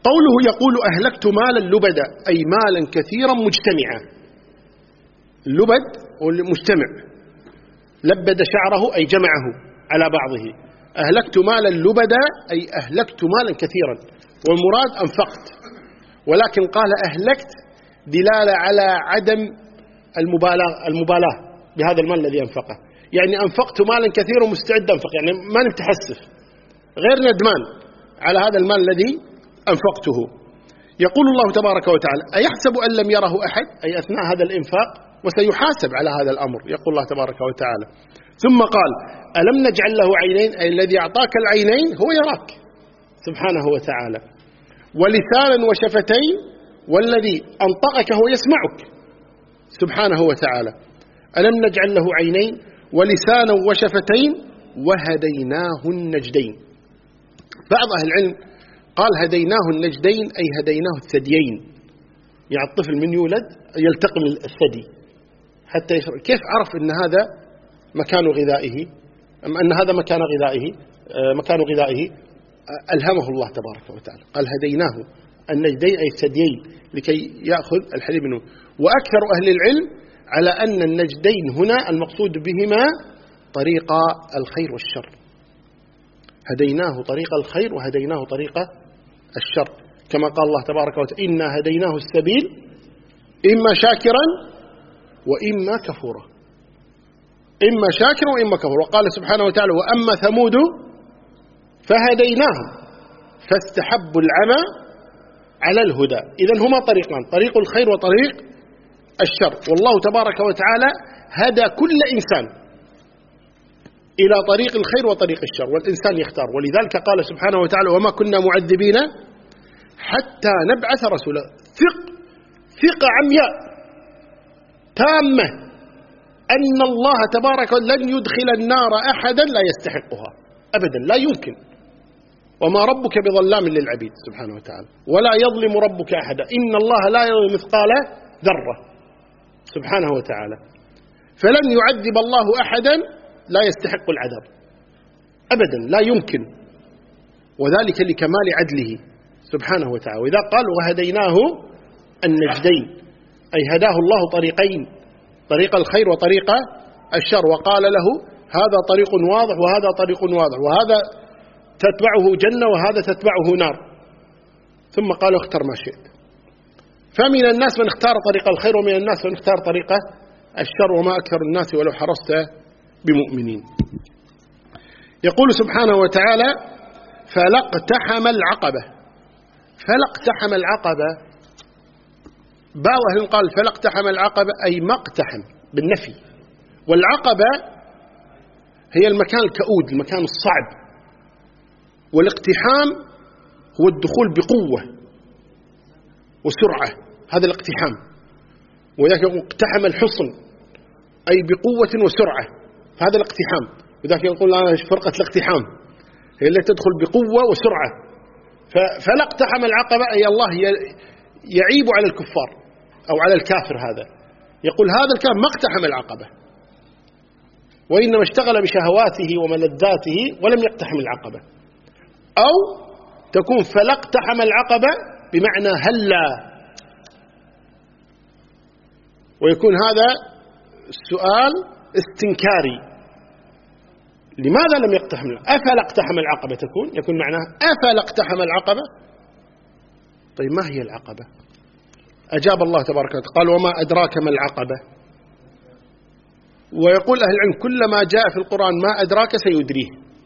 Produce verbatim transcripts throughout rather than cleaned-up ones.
قوله يقول أهلكت مالا لبدا، أي مالا كثيرا مجتمعا. اللبد مجتمع، لبد شعره أي جمعه على بعضه. أهلكت مالا لبدا أي أهلكت مالا كثيرا، والمراد أنفقت، ولكن قال أهلكت دلالة على عدم المبالغة المبالاة بهذا المال الذي أنفقه. يعني أنفقت مالا كثيرا ومستعد أنفق، يعني ما نتحسف، غير ندمان على هذا المال الذي أنفقته. يقول الله تبارك وتعالى أيحسب أن لم يره أحد، أي أثناء هذا الإنفاق، وسيحاسب على هذا الأمر. يقول الله تبارك وتعالى ثم قال ألم نجعل له عينين، أي الذي أعطاك العينين هو يراك سبحانه وتعالى، ولسانا وشفتين، والذي أنطقك هو يسمعك سبحانه وتعالى. ألم نجعل له عينين ولسانا وشفتين وهديناه النجدين. بعض أهل العلم قال هديناه النجدين أي هديناه الثديين، يعني الطفل من يولد يلتقم الثدي حتى يشرب. كيف عرف أن هذا مكان غذائه، أم أن هذا مكان غذائه مكان غذائه ألهمه الله تبارك وتعالى. قال هديناه النجدين أي الثديين لكي يأخذ الحليب منه. وأكثر أهل العلم على أن النجدين هنا المقصود بهما طريق الخير والشر، هديناه طريق الخير وهديناه طريق الشر، كما قال الله تبارك وتعالى إنا هديناه السبيل إما شاكرا وإما كفورا، إما شاكرا وإما كفورا. وقال سبحانه وتعالى وأما ثمود فهديناهم فاستحبوا العمى على الهدى. إذن هما طريقان، طريق الخير وطريق الشر. والله تبارك وتعالى هدى كل إنسان إلى طريق الخير وطريق الشر، والإنسان يختار. ولذلك قال سبحانه وتعالى وما كنا معذبين حتى نبعث رسولا. ثق ثقة عمياء تامة أن الله تبارك لن يدخل النار أحدا لا يستحقها أبدا، لا يمكن. وما ربك بظلام للعبيد سبحانه وتعالى، ولا يظلم ربك أحدا، إن الله لا يظلم مثقال ذرة سبحانه وتعالى. فلن يعذب الله أحدا لا يستحق العذاب أبدا، لا يمكن، وذلك لكمال عدله سبحانه وتعالى. وإذا قال وهديناه النجدين أي هداه الله طريقين، طريق الخير وطريق الشر، وقال له هذا طريق واضح وهذا طريق واضح، وهذا تتبعه جنة وهذا تتبعه نار، ثم قال اختر ما شئت. فمن الناس من اختار طريق الخير ومن الناس من اختار طريق الشر، وما أكثر الناس ولو حرصت بمؤمنين. يقول سبحانه وتعالى فلا اقتحم العقبة. فلا اقتحم العقبة، باء أهل قال فلا اقتحم العقبة أي ما اقتحم بالنفي. والعقبة هي المكان الكؤود، المكان الصعب، والاقتحام هو الدخول بقوة وسرعة، هذا الاقتحام. وذلك يقول اقتحم الحصن أي بقوة وسرعة، هذا الاقتحام. وذلك يقول أنا فرقة الاقتحام هي التي تدخل بقوة وسرعة. فلا اقتحم العقبة أي الله يعيب على الكفار أو على الكافر، هذا يقول هذا الكافر ما اقتحم العقبة، وإنما اشتغل بشهواته وملذاته ولم يقتحم العقبة. أو تكون فلا اقتحم العقبة بمعنى هلا، ويكون هذا السؤال استنكاري، لماذا لم يقتحم؟ أفلا اقتحم العقبة تكون يكون معناها أفلا اقتحم العقبة. طيب ما هي العقبة؟ أجاب الله تبارك وتعالى قال وما أدراك ما العقبة. ويقول أهل العلم كلما جاء في القرآن ما أدراك سيدريه،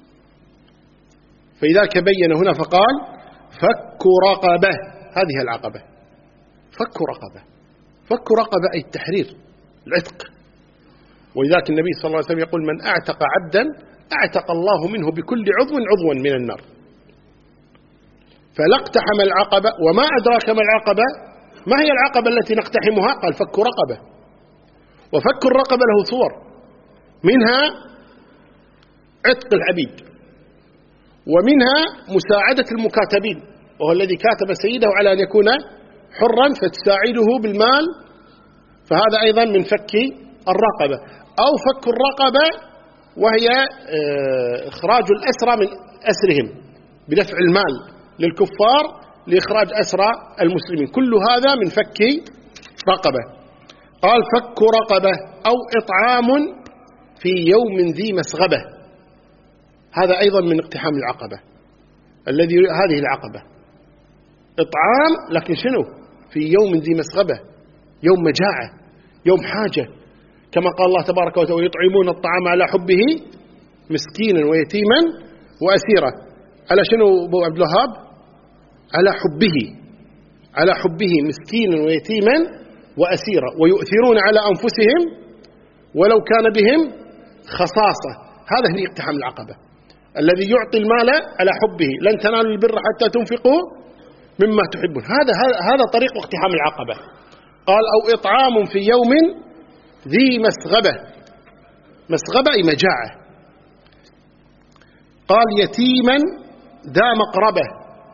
فإذا بين هنا فقال فك رقبة، هذه العقبة فك رقبة. فك رقبة أي التحرير، العتق. ولذلك النبي صلى الله عليه وسلم يقول من أعتق عبدا أعتق الله منه بكل عضو عضوا من النار. فلا اقتحم العقبة. وما أدراك ما العقبة، ما هي العقبة التي نقتحمها؟ قال فك رقبة. وفك الرقبة له صور، منها عتق العبيد، ومنها مساعدة المكاتبين، وهو الذي كاتب سيده على أن يكون حرا فتساعده بالمال، فهذا أيضا من فك الرقبة. أو فك الرقبة وهي إخراج الأسرى من أسرهم بدفع المال للكفار لإخراج أسرى المسلمين. كل هذا من فك رقبة. قال فك رقبة أو إطعام في يوم ذي مسغبة، هذا أيضا من اقتحام العقبة الذي هذه العقبة إطعام، لكن شنو؟ في يوم ذي مسغبة، يوم مجاعة، يوم حاجة، كما قال الله تبارك وتعالى ويطعمون الطعام على حبه مسكينا ويتيما وأسيرا. على شنو أبو عبد الوهاب؟ على حبه، على حبه مسكينا ويتيما وأسيرا، ويؤثرون على أنفسهم ولو كان بهم خصاصة. هذا هي اقتحام العقبة، الذي يعطي المال على حبه، لن تنالوا البر حتى تنفقوا مما تحبون. هذا هذا طريق اقتحام العقبة. قال أو إطعام في يوم ذي مسغبة، مسغبة أي مجاعة. قال يتيما ذا مقربة،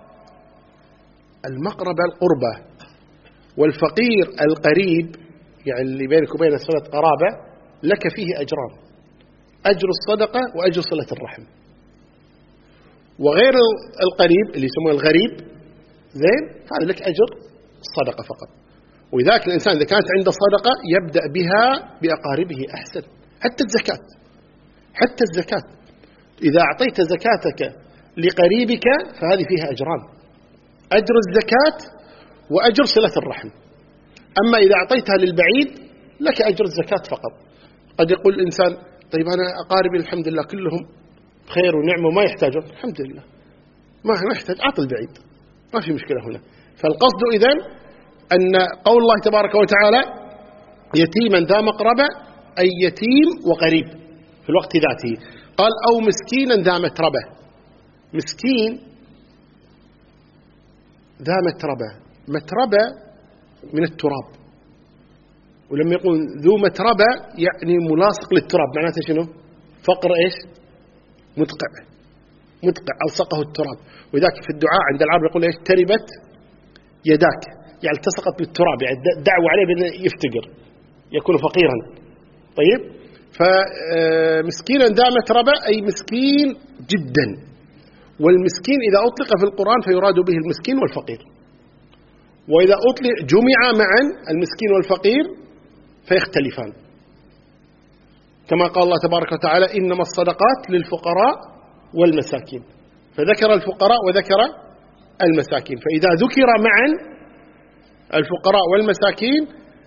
المقربة القربة، والفقير القريب، يعني اللي بينك وبينه صلة قرابة، لك فيه أجران: أجر الصدقة وأجر صلة الرحم. وغير القريب اللي يسمونه الغريب زين، هذا لك أجر الصدقة فقط. وذاك الإنسان إذا كانت عنده صدقة يبدأ بها بأقاربه أحسن. حتى الزكاة، حتى الزكاة إذا أعطيت زكاتك لقريبك فهذه فيها أجران: أجر الزكاة وأجر صلة الرحم. أما إذا أعطيتها للبعيد لك أجر الزكاة فقط. قد يقول الإنسان طيب أنا أقاربي الحمد لله كلهم خير ونعمة وما يحتاجون، الحمد لله ما يحتاج، أعطي البعيد، ما في مشكلة هنا. فالقصد إذن أن قول الله تبارك وتعالى يتيما ذا مقربة أي يتيم وقريب في الوقت ذاته. قال أو مسكينا ذا متربة، مسكين ذا متربة، متربة من التراب، ولما يقول ذو متربة يعني ملاصق للتراب، معناته شنو؟ فقر إيش؟ مدقع، مدقع ألصقه التراب. وذاك في الدعاء عند العرب يقول إيش؟ تربت يداك، يعني التصقت بالتراب، يعني دعوا عليه بأنه يفتقر يكون فقيرا. طيب، فمسكينا ذا متربة أي مسكين جدا. والمسكين إذا أطلق في القرآن فيراد به المسكين والفقير، وإذا أطلق جمع معا المسكين والفقير فيختلفان، كما قال الله تبارك وتعالى إنما الصدقات للفقراء والمساكين، فذكر الفقراء وذكر المساكين. فإذا ذكر معا الفقراء والمساكين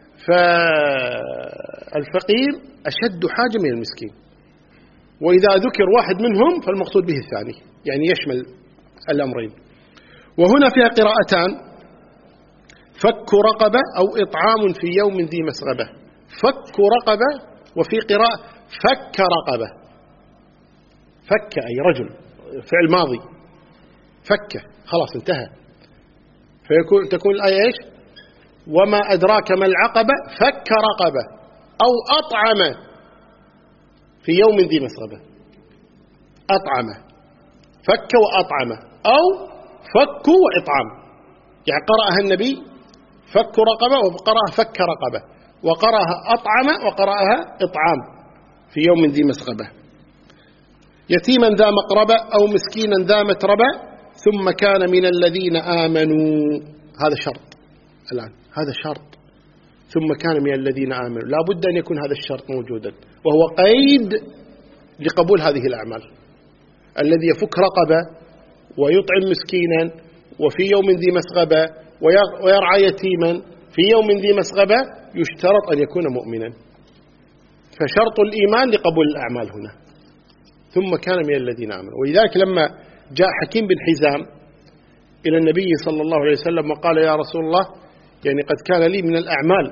فالفقير أشد حاجة من المسكين، وإذا ذكر واحد منهم فالمقصود به الثاني، يعني يشمل الأمرين. وهنا فيها قراءتان: فك رقبة أو إطعام في يوم ذي مسغبة. فك رقبة، وفي قراءة فك رقبة، فك أي رجل، فعل ماضي، فك خلاص انتهى. فيكون تكون الآية إيش؟ وما أدراك ما العقبة فك رقبة أو أطعم في يوم ذي مسغبة. أطعم، فك وأطعم، أو فك وإطعام، يعني قرأها النبي فك رقبة وقرأها فك رقبة، وقرأها أطعم وقرأها إطعام في يوم ذي مسغبة. يتيما ذا مقربة أو مسكينا ذا متربة ثم كان من الذين آمنوا، هذا شرط الآن، هذا شرط، ثم كان من الذين آمنوا، لا بد أن يكون هذا الشرط موجودا، وهو قيد لقبول هذه الأعمال. الذي يفك رقبة ويطعم مسكينا وفي يوم ذي مسغبة ويرعى يتيما في يوم ذي مسغبة يشترط أن يكون مؤمنا، فشرط الإيمان لقبول الأعمال هنا. ثم كان من الذين آمنوا. ولذلك لما جاء حكيم بن حزام إلى النبي صلى الله عليه وسلم وقال يا رسول الله يعني قد كان لي من الأعمال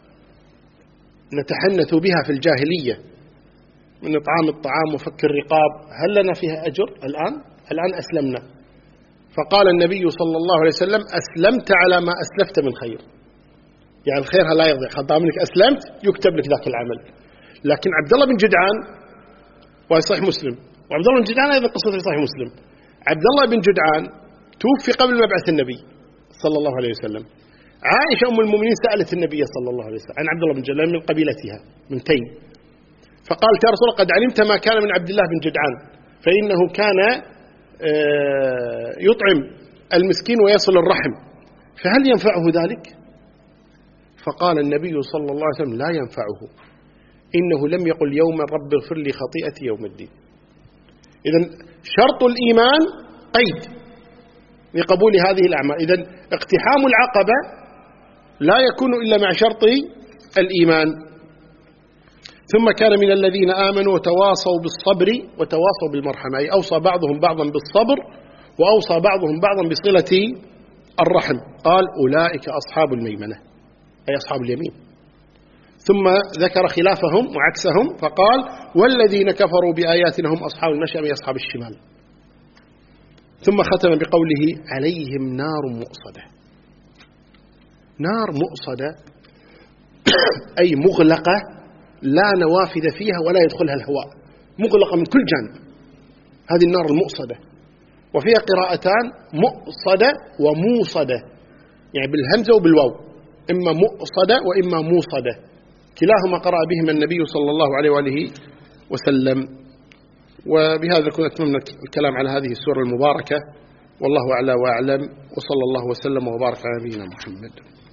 نتحنث بها في الجاهلية من إطعام الطعام وفك الرقاب، هل لنا فيها أجر الآن؟ الآن أسلمنا. فقال النبي صلى الله عليه وسلم أسلمت على ما أسلفت من خير، يعني الخير لا يضيع، خطام لك أسلمت يكتب لك ذاك العمل. لكن عبد الله بن جدعان، وهي صحيح مسلم، وعبد الله بن جدعان أيضا قصته في صحيح مسلم، عبد الله بن جدعان توفي قبل مبعث النبي صلى الله عليه وسلم. عائشة أم المؤمنين سألت النبي صلى الله عليه وسلم عن عبد الله بن جدعان من قبيلتها من تيم، فقالت يا رسول الله قد علمت ما كان من عبد الله بن جدعان، فإنه كان يطعم المسكين ويصل الرحم، فهل ينفعه ذلك؟ فقال النبي صلى الله عليه وسلم لا ينفعه، إنه لم يقل يوما رب اغفر لي خطيئتي يوم الدين. إذن شرط الإيمان قيد لقبول هذه الأعمال. إذن اقتحام العقبة لا يكون إلا مع شرط الإيمان. ثم كان من الذين آمنوا وتواصوا بالصبر وتواصوا بالمرحمة، أي أوصى بعضهم بعضا بالصبر وأوصى بعضهم بعضا بصلة الرحم. قال أولئك أصحاب الميمنة، أي أصحاب اليمين. ثم ذكر خلافهم وعكسهم فقال والذين كفروا بآياتنا هم أصحاب المشأمة، أي أصحاب الشمال. ثم ختم بقوله عليهم نار مؤصدة. نار مؤصدة أي مغلقة لا نوافذ فيها ولا يدخلها الهواء، مغلقة من كل جانب، هذه النار المؤصدة. وفيها قراءتان مؤصدة وموصدة، يعني بالهمزة وبالواو، إما مؤصدة وإما موصدة، كلاهما قرأ بهما النبي صلى الله عليه وآله وسلم. وبهذا نكون أتممنا الكلام على هذه السورة المباركة، والله أعلى وأعلم، وصلى الله وسلم وبارك على نبينا محمد.